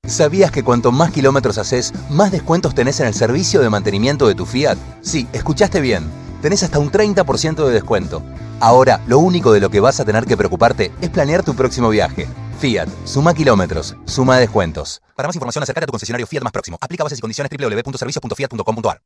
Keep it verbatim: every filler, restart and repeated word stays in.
¿Sabías que cuanto más kilómetros haces, más descuentos tenés en el servicio de mantenimiento de tu Fiat? Sí, escuchaste bien. Tenés hasta un treinta por ciento de descuento. Ahora, lo único de lo que vas a tener que preocuparte es planear tu próximo viaje. Fiat, suma kilómetros, suma descuentos. Para más información, acércate a tu concesionario Fiat más próximo. Aplica bases y condiciones doble u doble u doble u punto servicios punto fiat punto com punto a r.